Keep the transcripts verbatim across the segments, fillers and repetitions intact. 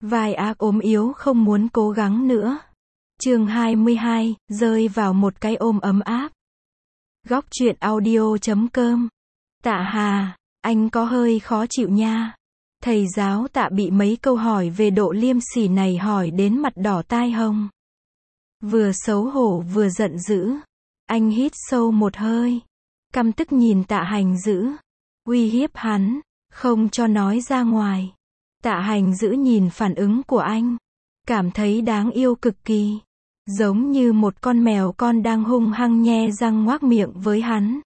Vai ác ốm yếu không muốn cố gắng nữa. Chương hai mươi hai, rơi vào một cái ôm ấm áp. Góc truyện audio chấm com. Tạ Hà, anh có hơi khó chịu nha. Thầy giáo Tạ bị mấy câu hỏi về độ liêm sỉ này hỏi đến mặt đỏ tai hồng. Vừa xấu hổ vừa giận dữ. Anh hít sâu một hơi. Căm tức nhìn Tạ Hành Dữ. Uy hiếp hắn, không cho nói ra ngoài. Tạ Hành Dữ nhìn phản ứng của anh. Cảm thấy đáng yêu cực kỳ. Giống như một con mèo con đang hung hăng nhe răng ngoác miệng với hắn.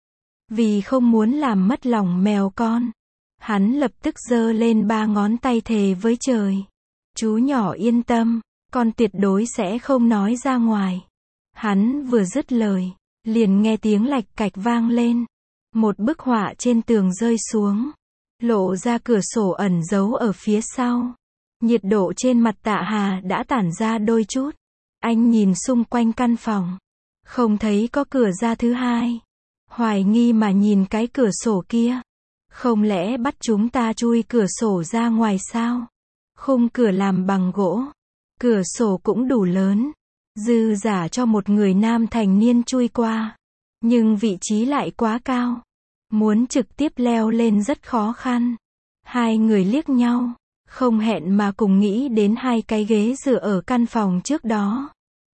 Vì không muốn làm mất lòng mèo con, hắn lập tức giơ lên ba ngón tay thề với trời. Chú nhỏ yên tâm, con tuyệt đối sẽ không nói ra ngoài. Hắn vừa dứt lời, liền nghe tiếng lạch cạch vang lên. Một bức họa trên tường rơi xuống, lộ ra cửa sổ ẩn giấu ở phía sau. Nhiệt độ trên mặt Tạ Hà đã tản ra đôi chút. Anh nhìn xung quanh căn phòng, không thấy có cửa ra thứ hai. Hoài nghi mà nhìn cái cửa sổ kia. Không lẽ bắt chúng ta chui cửa sổ ra ngoài sao? Khung cửa làm bằng gỗ. Cửa sổ cũng đủ lớn. Dư giả cho một người nam thành niên chui qua. Nhưng vị trí lại quá cao. Muốn trực tiếp leo lên rất khó khăn. Hai người liếc nhau. Không hẹn mà cùng nghĩ đến hai cái ghế dựa ở căn phòng trước đó.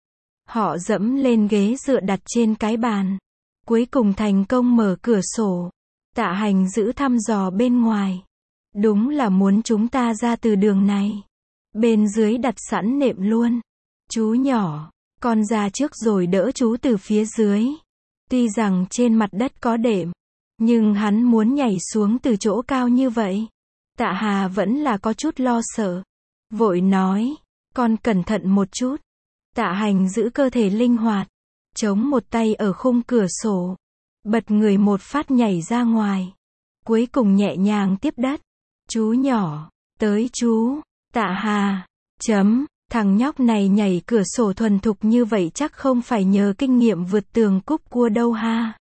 Họ dẫm lên ghế dựa đặt trên cái bàn. Cuối cùng thành công mở cửa sổ. Tạ Hành Dữ thăm dò bên ngoài. Đúng là muốn chúng ta ra từ đường này. Bên dưới đặt sẵn nệm luôn. Chú nhỏ, con ra trước rồi đỡ chú từ phía dưới. Tuy rằng trên mặt đất có đệm, nhưng hắn muốn nhảy xuống từ chỗ cao như vậy. Tạ Hà vẫn là có chút lo sợ. Vội nói, con cẩn thận một chút. Tạ Hành Giữ cơ thể linh hoạt. Chống một tay ở khung cửa sổ. Bật người một phát nhảy ra ngoài. Cuối cùng nhẹ nhàng tiếp đất. Chú nhỏ, tới chú. Tạ Hà, chấm, thằng nhóc này nhảy cửa sổ thuần thục như vậy chắc không phải nhờ kinh nghiệm vượt tường cúp cua đâu ha.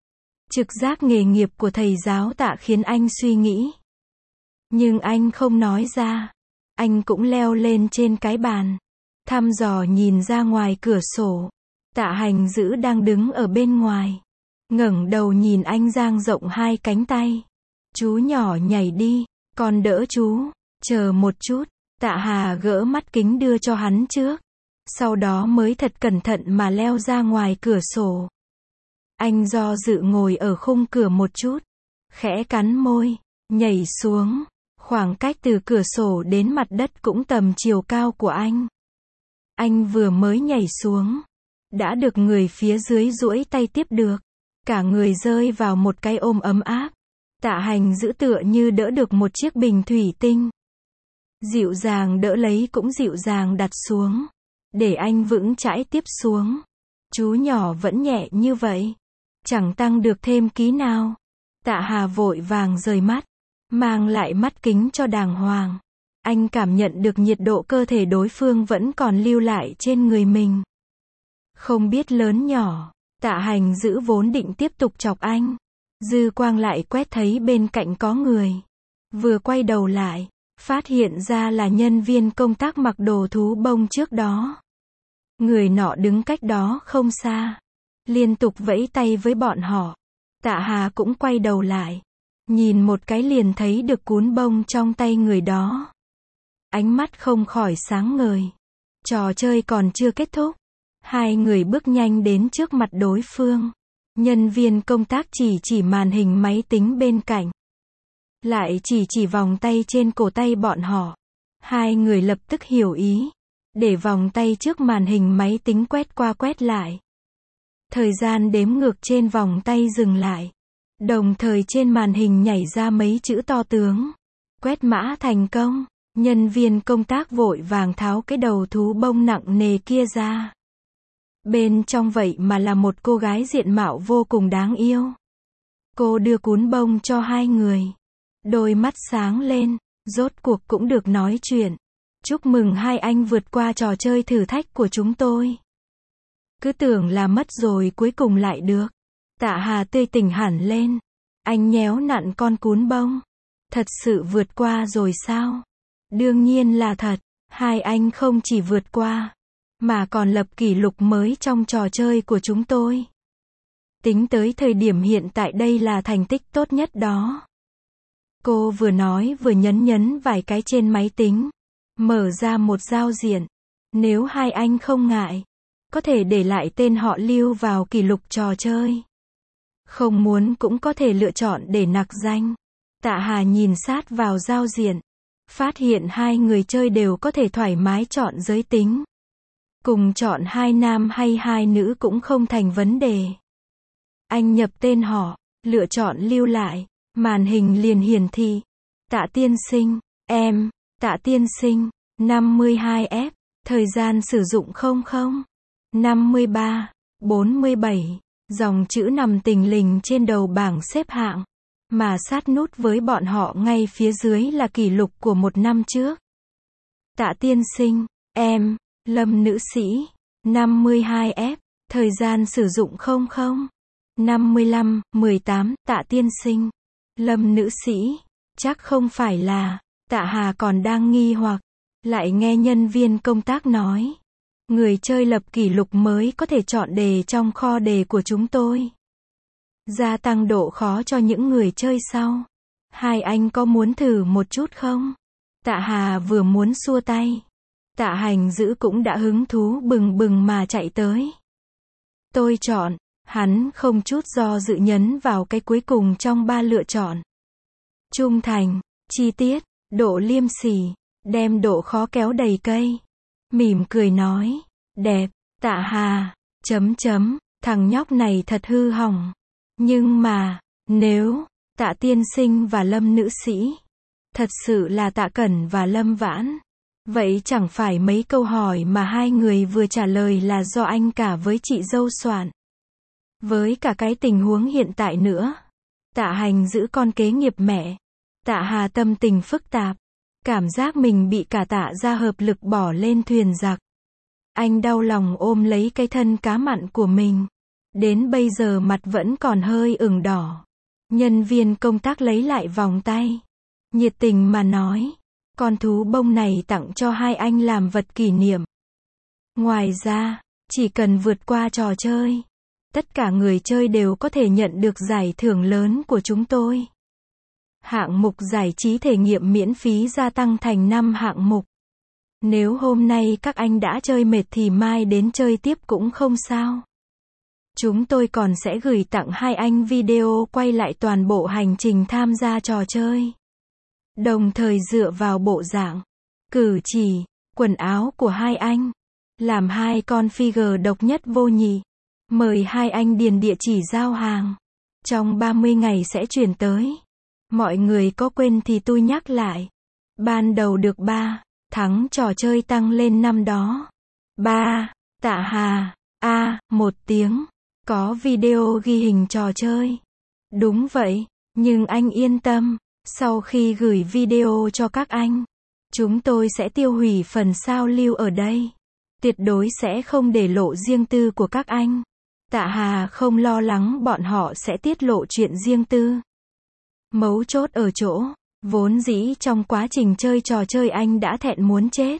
Trực giác nghề nghiệp của thầy giáo Tạ khiến anh suy nghĩ. Nhưng anh không nói ra. Anh cũng leo lên trên cái bàn. Thăm dò nhìn ra ngoài cửa sổ. Tạ Hành Dữ đang đứng ở bên ngoài. Ngẩng đầu nhìn anh dang rộng hai cánh tay. Chú nhỏ nhảy đi, con đỡ chú. Chờ một chút. Tạ Hà gỡ mắt kính đưa cho hắn trước. Sau đó mới thật cẩn thận mà leo ra ngoài cửa sổ. Anh do dự ngồi ở khung cửa một chút. Khẽ cắn môi, nhảy xuống. Khoảng cách từ cửa sổ đến mặt đất cũng tầm chiều cao của anh. Anh vừa mới nhảy xuống. Đã được người phía dưới duỗi tay tiếp được. Cả người rơi vào một cái ôm ấm áp. Tạ Hành Giữ tựa như đỡ được một chiếc bình thủy tinh. Dịu dàng đỡ lấy cũng dịu dàng đặt xuống. Để anh vững chãi tiếp xuống. Chú nhỏ vẫn nhẹ như vậy. Chẳng tăng được thêm ký nào. Tạ Hà vội vàng rời mắt. Mang lại mắt kính cho đàng hoàng. Anh cảm nhận được nhiệt độ cơ thể đối phương vẫn còn lưu lại trên người mình. Không biết lớn nhỏ. Tạ Hành Giữ vốn định tiếp tục chọc anh. Dư quang lại quét thấy bên cạnh có người. Vừa quay đầu lại, phát hiện ra là nhân viên công tác mặc đồ thú bông trước đó. Người nọ đứng cách đó không xa. Liên tục vẫy tay với bọn họ. Tạ Hà cũng quay đầu lại. Nhìn một cái liền thấy được cuốn bông trong tay người đó. Ánh mắt không khỏi sáng ngời. Trò chơi còn chưa kết thúc. Hai người bước nhanh đến trước mặt đối phương. Nhân viên công tác chỉ chỉ màn hình máy tính bên cạnh. Lại chỉ chỉ vòng tay trên cổ tay bọn họ. Hai người lập tức hiểu ý. Để vòng tay trước màn hình máy tính quét qua quét lại. Thời gian đếm ngược trên vòng tay dừng lại. Đồng thời trên màn hình nhảy ra mấy chữ to tướng. Quét mã thành công. Nhân viên công tác vội vàng tháo cái đầu thú bông nặng nề kia ra. Bên trong vậy mà là một cô gái diện mạo vô cùng đáng yêu. Cô đưa cuốn bông cho hai người. Đôi mắt sáng lên. Rốt cuộc cũng được nói chuyện. Chúc mừng hai anh vượt qua trò chơi thử thách của chúng tôi. Cứ tưởng là mất rồi cuối cùng lại được. Tạ Hà tươi tỉnh hẳn lên. Anh nhéo nặn con cuốn bông. Thật sự vượt qua rồi sao? Đương nhiên là thật. Hai anh không chỉ vượt qua, mà còn lập kỷ lục mới trong trò chơi của chúng tôi. Tính tới thời điểm hiện tại đây là thành tích tốt nhất đó. Cô vừa nói vừa nhấn nhấn vài cái trên máy tính. Mở ra một giao diện. Nếu hai anh không ngại, có thể để lại tên họ lưu vào kỷ lục trò chơi. Không muốn cũng có thể lựa chọn để nặc danh. Tạ Hà nhìn sát vào giao diện. Phát hiện hai người chơi đều có thể thoải mái chọn giới tính. Cùng chọn hai nam hay hai nữ cũng không thành vấn đề. Anh nhập tên họ, lựa chọn lưu lại, màn hình liền hiển thị. Tạ tiên sinh, em, Tạ tiên sinh, năm mươi hai F, thời gian sử dụng không không, năm mươi ba, bốn mươi bảy, dòng chữ nằm tình lình trên đầu bảng xếp hạng. Mà sát nút với bọn họ ngay phía dưới là kỷ lục của một năm trước. Tạ tiên sinh, em, Lâm nữ sĩ, năm mươi hai F, thời gian sử dụng không không, năm mươi lăm, mười tám, Tạ tiên sinh, Lâm nữ sĩ, chắc không phải là, Tạ Hà còn đang nghi hoặc, lại nghe nhân viên công tác nói. Người chơi lập kỷ lục mới có thể chọn đề trong kho đề của chúng tôi. Gia tăng độ khó cho những người chơi sau. Hai anh có muốn thử một chút không? Tạ Hà vừa muốn xua tay. Tạ Hành Dữ cũng đã hứng thú bừng bừng mà chạy tới. Tôi chọn, hắn không chút do dự nhấn vào cái cuối cùng trong ba lựa chọn. Trung thành, chi tiết, độ liêm sỉ, đem độ khó kéo đầy cây. Mỉm cười nói, đẹp, Tạ Hà, chấm chấm, thằng nhóc này thật hư hỏng. Nhưng mà, nếu, Tạ tiên sinh và Lâm nữ sĩ, thật sự là Tạ Cẩn và Lâm Vãn, vậy chẳng phải mấy câu hỏi mà hai người vừa trả lời là do anh cả với chị dâu soạn. Với cả cái tình huống hiện tại nữa, Tạ Hành giữ con kế nghiệp mẹ, Tạ Hà tâm tình phức tạp, cảm giác mình bị cả Tạ gia hợp lực bỏ lên thuyền giặc. Anh đau lòng ôm lấy cái thân cá mặn của mình. Đến bây giờ mặt vẫn còn hơi ửng đỏ. Nhân viên công tác lấy lại vòng tay. Nhiệt tình mà nói. Con thú bông này tặng cho hai anh làm vật kỷ niệm. Ngoài ra, chỉ cần vượt qua trò chơi, tất cả người chơi đều có thể nhận được giải thưởng lớn của chúng tôi. Hạng mục giải trí thể nghiệm miễn phí gia tăng thành năm hạng mục. Nếu hôm nay các anh đã chơi mệt thì mai đến chơi tiếp cũng không sao. Chúng tôi còn sẽ gửi tặng hai anh video quay lại toàn bộ hành trình tham gia trò chơi. Đồng thời dựa vào bộ dạng, cử chỉ, quần áo của hai anh, làm hai con figure độc nhất vô nhị. Mời hai anh điền địa chỉ giao hàng. Trong ba mươi ngày sẽ chuyển tới. Mọi người có quên thì tôi nhắc lại. Ban đầu được ba, thắng trò chơi tăng lên năm đó. ba, Tạ Hà, a, một tiếng. Có video ghi hình trò chơi. Đúng vậy, nhưng anh yên tâm, sau khi gửi video cho các anh, chúng tôi sẽ tiêu hủy phần sao lưu ở đây. Tuyệt đối sẽ không để lộ riêng tư của các anh. Tạ Hà không lo lắng bọn họ sẽ tiết lộ chuyện riêng tư. Mấu chốt ở chỗ, vốn dĩ trong quá trình chơi trò chơi anh đã thẹn muốn chết.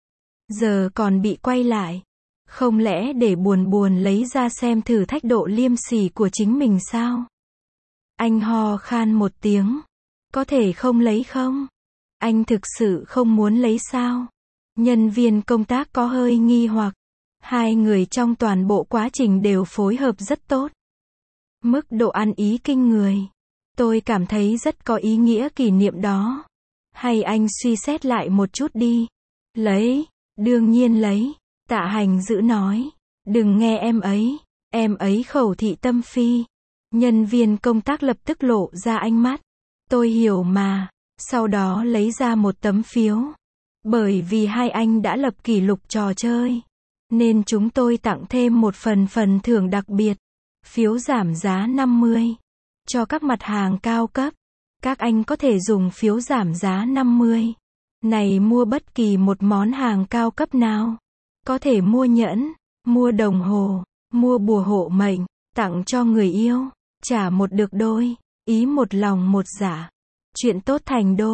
Giờ còn bị quay lại. Không lẽ để buồn buồn lấy ra xem thử thách độ liêm sỉ của chính mình sao? Anh ho khan một tiếng. Có thể không lấy không? Anh thực sự không muốn lấy sao? Nhân viên công tác có hơi nghi hoặc. Hai người trong toàn bộ quá trình đều phối hợp rất tốt. Mức độ ăn ý kinh người. Tôi cảm thấy rất có ý nghĩa kỷ niệm đó. Hay anh suy xét lại một chút đi. Lấy, đương nhiên lấy. Tạ Hành Dữ nói. Đừng nghe em ấy. Em ấy khẩu thị tâm phi. Nhân viên công tác lập tức lộ ra ánh mắt. Tôi hiểu mà. Sau đó lấy ra một tấm phiếu. Bởi vì hai anh đã lập kỷ lục trò chơi, nên chúng tôi tặng thêm một phần phần thưởng đặc biệt. Phiếu giảm giá năm mươi. Cho các mặt hàng cao cấp. Các anh có thể dùng phiếu giảm giá năm mươi. Này mua bất kỳ một món hàng cao cấp nào. Có thể mua nhẫn, mua đồng hồ, mua bùa hộ mệnh, tặng cho người yêu. Trả một được đôi. Ý một lòng một dạ. Chuyện tốt thành đôi.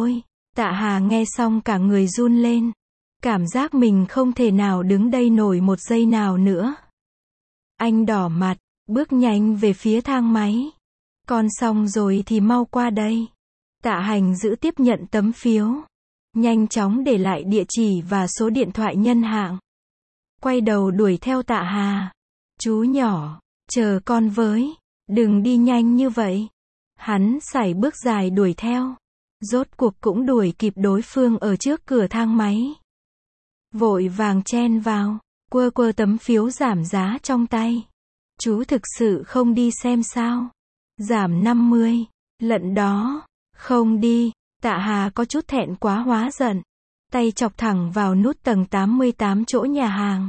Tạ Hà nghe xong cả người run lên. Cảm giác mình không thể nào đứng đây nổi một giây nào nữa. Anh đỏ mặt, bước nhanh về phía thang máy. Con xong rồi thì mau qua đây. Tạ Hành giữ tiếp nhận tấm phiếu. Nhanh chóng để lại địa chỉ và số điện thoại nhân hạng. Quay đầu đuổi theo Tạ Hà. Chú nhỏ, chờ con với. Đừng đi nhanh như vậy. Hắn sải bước dài đuổi theo. Rốt cuộc cũng đuổi kịp đối phương ở trước cửa thang máy. Vội vàng chen vào, quơ quơ tấm phiếu giảm giá trong tay. Chú thực sự không đi xem sao? Giảm năm mươi. Lận đó. Không đi. Tạ Hà có chút thẹn quá hóa giận. Tay chọc thẳng vào nút tầng tám mươi tám chỗ nhà hàng.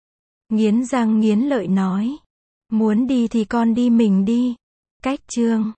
Nghiến răng nghiến lợi nói. Muốn đi thì con đi mình đi. Cách chương.